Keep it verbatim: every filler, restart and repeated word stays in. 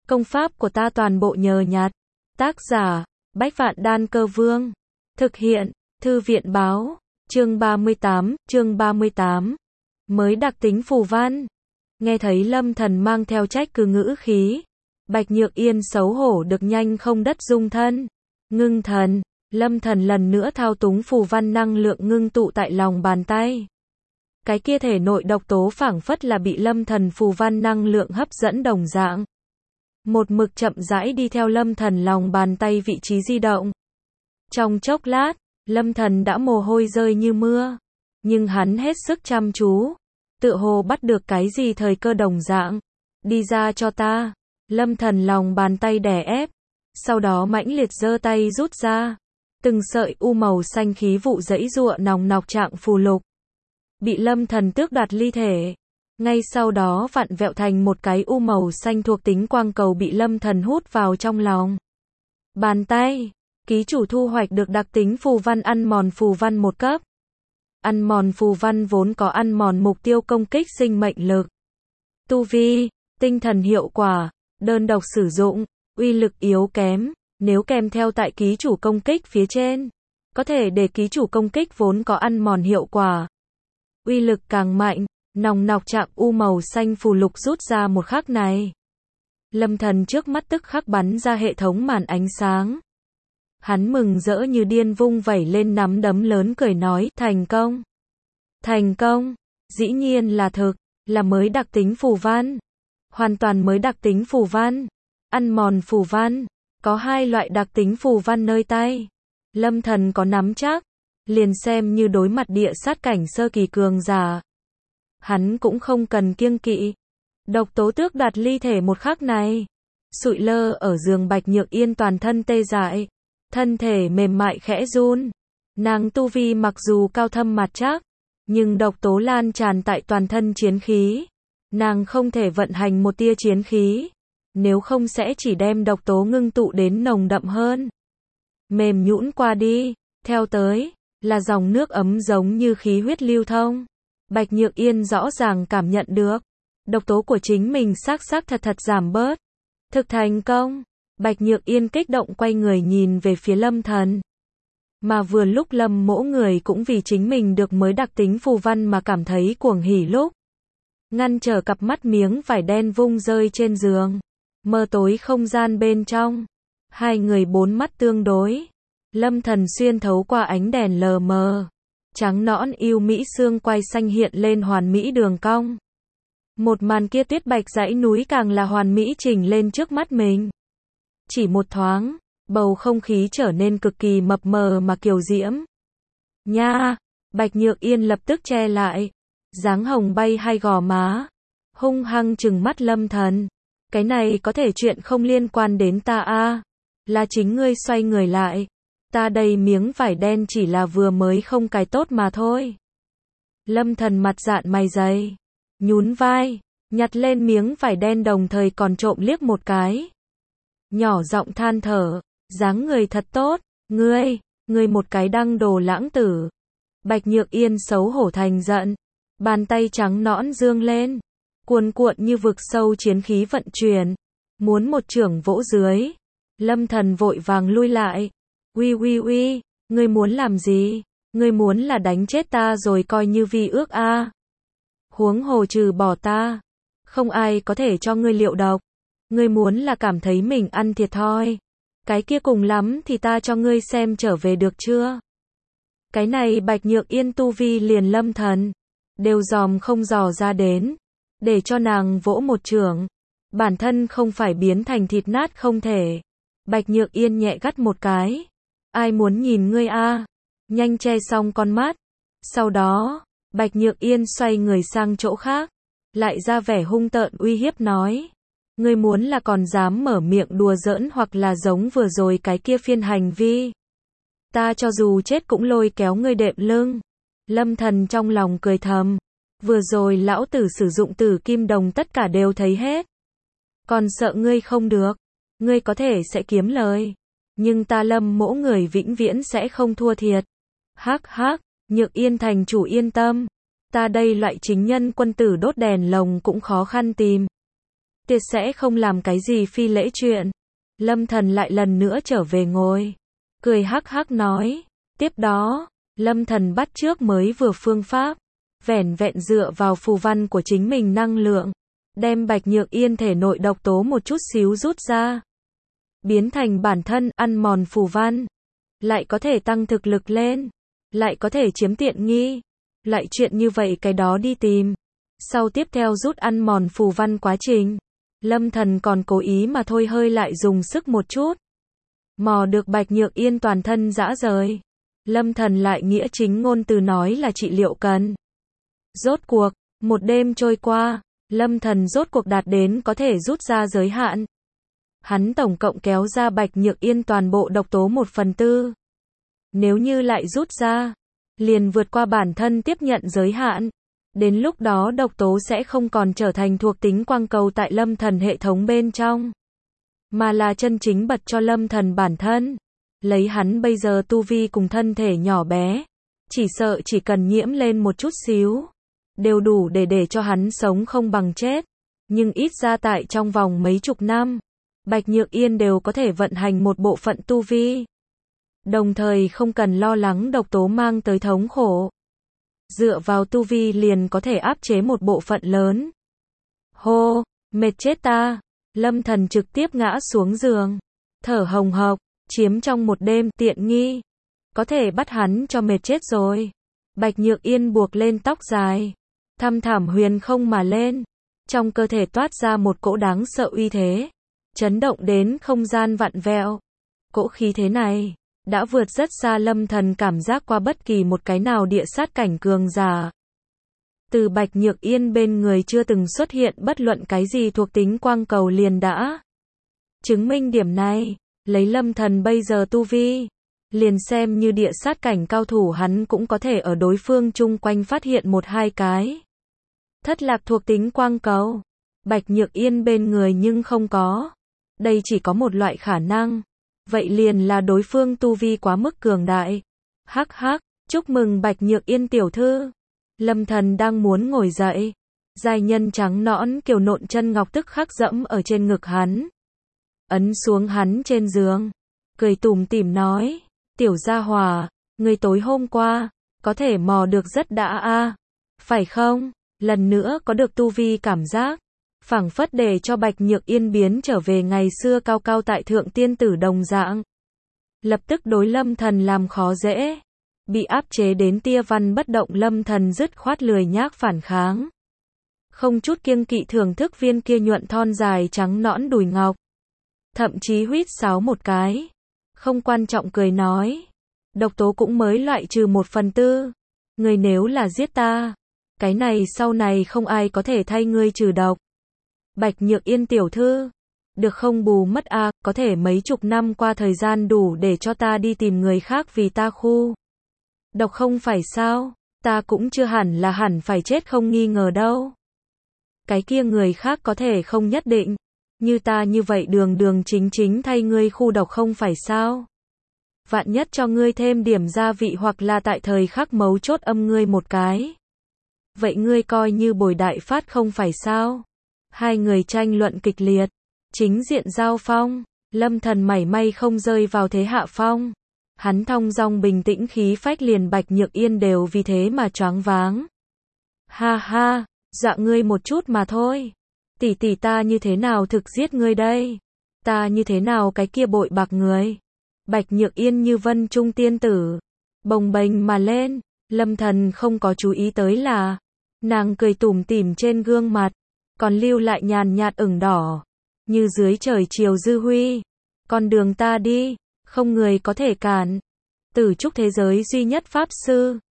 Công pháp của ta toàn bộ nhờ nhặt. Tác giả, Bách Vạn Đan Cơ Vương. Thực hiện, Thư viện Báo. Chương ba mươi tám, chương ba mươi tám. Mới đặc tính phù văn. Nghe thấy Lâm Thần mang theo trách cứ ngữ khí. Bạch Nhược Yên xấu hổ được nhanh không đất dung thân. Ngưng thần, Lâm Thần lần nữa thao túng phù văn năng lượng ngưng tụ tại lòng bàn tay. Cái kia thể nội độc tố phảng phất là bị Lâm Thần phù văn năng lượng hấp dẫn đồng dạng. Một mực chậm rãi đi theo Lâm Thần lòng bàn tay vị trí di động. Trong chốc lát, Lâm Thần đã mồ hôi rơi như mưa. Nhưng hắn hết sức chăm chú. Tựa hồ bắt được cái gì thời cơ đồng dạng. Đi ra cho ta. Lâm Thần lòng bàn tay đè ép. Sau đó mãnh liệt giơ tay rút ra. Từng sợi u màu xanh khí vụ giãy giụa nòng nọc trạng phù lục. Bị Lâm Thần tước đoạt ly thể. Ngay sau đó vặn vẹo thành một cái u màu xanh thuộc tính quang cầu bị Lâm Thần hút vào trong lòng. Bàn tay, ký chủ thu hoạch được đặc tính phù văn ăn mòn phù văn một cấp. Ăn mòn phù văn vốn có ăn mòn mục tiêu công kích sinh mệnh lực. Tu vi, tinh thần hiệu quả, đơn độc sử dụng, uy lực yếu kém, nếu kèm theo tại ký chủ công kích phía trên, có thể để ký chủ công kích vốn có ăn mòn hiệu quả. Uy lực càng mạnh, nòng nọc trạng u màu xanh phù lục rút ra một khắc này. Lâm Thần trước mắt tức khắc bắn ra hệ thống màn ánh sáng. Hắn mừng rỡ như điên vung vẩy lên nắm đấm lớn cười nói, thành công. Thành công, dĩ nhiên là thực, là mới đặc tính phù văn. Hoàn toàn mới đặc tính phù văn. Ăn mòn phù văn, có hai loại đặc tính phù văn nơi tay. Lâm Thần có nắm chắc, liền xem như đối mặt địa sát cảnh sơ kỳ cường giả. Hắn cũng không cần kiêng kỵ. Độc tố tước đoạt ly thể một khắc này. Sụi lơ ở giường Bạch Nhược Yên toàn thân tê dại. Thân thể mềm mại khẽ run. Nàng tu vi mặc dù cao thâm mặt chắc, nhưng độc tố lan tràn tại toàn thân chiến khí. Nàng không thể vận hành một tia chiến khí. Nếu không sẽ chỉ đem độc tố ngưng tụ đến nồng đậm hơn. Mềm nhũn qua đi, theo tới, là dòng nước ấm giống như khí huyết lưu thông. Bạch Nhược Yên rõ ràng cảm nhận được. Độc tố của chính mình xác xác thật thật giảm bớt. Thực thành công. Bạch Nhược Yên kích động quay người nhìn về phía Lâm Thần. Mà vừa lúc Lâm Mỗ người cũng vì chính mình được mới đặc tính phù văn mà cảm thấy cuồng hỉ lúc. Ngăn trở cặp mắt miếng vải đen vung rơi trên giường. Mờ tối không gian bên trong. Hai người bốn mắt tương đối. Lâm Thần xuyên thấu qua ánh đèn lờ mờ. Trắng nõn yêu mỹ xương quai xanh hiện lên hoàn mỹ đường cong. Một màn kia tuyết bạch dãy núi càng là hoàn mỹ chỉnh lên trước mắt mình. Chỉ một thoáng, bầu không khí trở nên cực kỳ mập mờ mà kiều diễm. Nha! Bạch Nhược Yên lập tức che lại. Dáng hồng bay hai gò má. Hung hăng trừng mắt Lâm Thần. Cái này có thể chuyện không liên quan đến ta a. Là chính ngươi xoay người lại. Ta đây miếng vải đen chỉ là vừa mới không cài tốt mà thôi. Lâm Thần mặt dạn mày dày. Nhún vai. Nhặt lên miếng vải đen đồng thời còn trộm liếc một cái. Nhỏ giọng than thở. Dáng người thật tốt. Ngươi, ngươi một cái đăng đồ lãng tử. Bạch Nhược Yên xấu hổ thành giận. Bàn tay trắng nõn dương lên. Cuồn cuộn như vực sâu chiến khí vận chuyển. Muốn một chưởng vỗ dưới. Lâm Thần vội vàng lui lại. Uy uy uy, ngươi muốn làm gì? Ngươi muốn là đánh chết ta rồi coi như vi ước a? À? Huống hồ trừ bỏ ta, không ai có thể cho ngươi liệu độc. Ngươi muốn là cảm thấy mình ăn thiệt thòi. Cái kia cùng lắm thì ta cho ngươi xem trở về được chưa? Cái này Bạch Nhược Yên tu vi liền Lâm Thần đều dòm không dò ra đến, để cho nàng vỗ một chưởng, bản thân không phải biến thành thịt nát không thể. Bạch Nhược Yên nhẹ gắt một cái. Ai muốn nhìn ngươi a? À? Nhanh che xong con mắt. Sau đó, Bạch Nhược Yên xoay người sang chỗ khác, lại ra vẻ hung tợn uy hiếp nói. Ngươi muốn là còn dám mở miệng đùa giỡn hoặc là giống vừa rồi cái kia phiên hành vi. Ta cho dù chết cũng lôi kéo ngươi đệm lưng. Lâm Thần trong lòng cười thầm. Vừa rồi lão tử sử dụng tử kim đồng tất cả đều thấy hết. Còn sợ ngươi không được. Ngươi có thể sẽ kiếm lời. Nhưng ta Lâm Mỗ người vĩnh viễn sẽ không thua thiệt. Hắc hắc, Nhược Yên thành chủ yên tâm. Ta đây loại chính nhân quân tử đốt đèn lồng cũng khó khăn tìm. Tiệt sẽ không làm cái gì phi lễ chuyện. Lâm Thần lại lần nữa trở về ngồi. Cười hắc hắc nói. Tiếp đó, Lâm Thần bắt chước mới vừa phương pháp. Vẻn vẹn dựa vào phù văn của chính mình năng lượng. Đem Bạch Nhược Yên thể nội độc tố một chút xíu rút ra. Biến thành bản thân, ăn mòn phù văn. Lại có thể tăng thực lực lên. Lại có thể chiếm tiện nghi. Lại chuyện như vậy cái đó đi tìm. Sau tiếp theo rút ăn mòn phù văn quá trình. Lâm Thần còn cố ý mà thôi hơi lại dùng sức một chút. Mò được Bạch Nhược Yên toàn thân rã rời. Lâm Thần lại nghĩa chính ngôn từ nói là trị liệu cần. Rốt cuộc, một đêm trôi qua, Lâm Thần rốt cuộc đạt đến có thể rút ra giới hạn. Hắn tổng cộng kéo ra Bạch Nhược Yên toàn bộ độc tố một phần tư. Nếu như lại rút ra, liền vượt qua bản thân tiếp nhận giới hạn. Đến lúc đó độc tố sẽ không còn trở thành thuộc tính quang cầu tại Lâm Thần hệ thống bên trong, mà là chân chính bật cho Lâm Thần bản thân. Lấy hắn bây giờ tu vi cùng thân thể nhỏ bé, chỉ sợ chỉ cần nhiễm lên một chút xíu, đều đủ để để cho hắn sống không bằng chết. Nhưng ít ra tại trong vòng mấy chục năm, Bạch Nhược Yên đều có thể vận hành một bộ phận tu vi. Đồng thời không cần lo lắng độc tố mang tới thống khổ. Dựa vào tu vi liền có thể áp chế một bộ phận lớn. Hô, mệt chết ta. Lâm Thần trực tiếp ngã xuống giường. Thở hồng hộc, chiếm trong một đêm tiện nghi. Có thể bắt hắn cho mệt chết rồi. Bạch Nhược Yên buộc lên tóc dài. Thăm thảm huyền không mà lên. Trong cơ thể toát ra một cỗ đáng sợ uy thế. Chấn động đến không gian vặn vẹo. Cỗ khí thế này đã vượt rất xa Lâm Thần cảm giác qua bất kỳ một cái nào địa sát cảnh cường giả. Từ Bạch Nhược Yên bên người chưa từng xuất hiện bất luận cái gì thuộc tính quang cầu liền đã chứng minh điểm này. Lấy Lâm Thần bây giờ tu vi, liền xem như địa sát cảnh cao thủ hắn cũng có thể ở đối phương chung quanh phát hiện một hai cái thất lạc thuộc tính quang cầu. Bạch Nhược Yên bên người nhưng không có. Đây chỉ có một loại khả năng. Vậy liền là đối phương tu vi quá mức cường đại. Hắc hắc, chúc mừng Bạch Nhược Yên tiểu thư. Lâm Thần đang muốn ngồi dậy. Giai nhân trắng nõn kiều nộn chân ngọc tức khắc dẫm ở trên ngực hắn. Ấn xuống hắn trên giường. Cười tủm tỉm nói. Tiểu gia hòa, người tối hôm qua, có thể mò được rất đã a, phải không? Lần nữa có được tu vi cảm giác. Phảng phất để cho Bạch Nhược Yên biến trở về ngày xưa cao cao tại thượng tiên tử đồng dạng. Lập tức đối Lâm Thần làm khó dễ. Bị áp chế đến tia văn bất động Lâm Thần dứt khoát lười nhác phản kháng. Không chút kiêng kỵ thưởng thức viên kia nhuận thon dài trắng nõn đùi ngọc. Thậm chí huýt sáo một cái. Không quan trọng cười nói. Độc tố cũng mới loại trừ một phần tư. Người nếu là giết ta, cái này sau này không ai có thể thay ngươi trừ độc. Bạch Nhược Yên tiểu thư, được không bù mất a, à, có thể mấy chục năm qua thời gian đủ để cho ta đi tìm người khác vì ta khu độc không phải sao, ta cũng chưa hẳn là hẳn phải chết không nghi ngờ đâu. Cái kia người khác có thể không nhất định, như ta như vậy đường đường chính chính thay ngươi khu độc không phải sao. Vạn nhất cho ngươi thêm điểm gia vị hoặc là tại thời khắc mấu chốt âm ngươi một cái. Vậy ngươi coi như bồi đại phát không phải sao. Hai người tranh luận kịch liệt, chính diện giao phong, Lâm Thần mảy may không rơi vào thế hạ phong. Hắn thong dong bình tĩnh khí phách liền Bạch Nhược Yên đều vì thế mà choáng váng. Ha ha, dọa ngươi một chút mà thôi. Tỷ tỷ ta như thế nào thực giết ngươi đây? Ta như thế nào cái kia bội bạc người? Bạch Nhược Yên như vân trung tiên tử, bồng bềnh mà lên. Lâm Thần không có chú ý tới là nàng cười tủm tỉm trên gương mặt còn lưu lại nhàn nhạt ửng đỏ, như dưới trời chiều dư huy. Con đường ta đi, không người có thể cản. Tử trúc thế giới duy nhất pháp sư,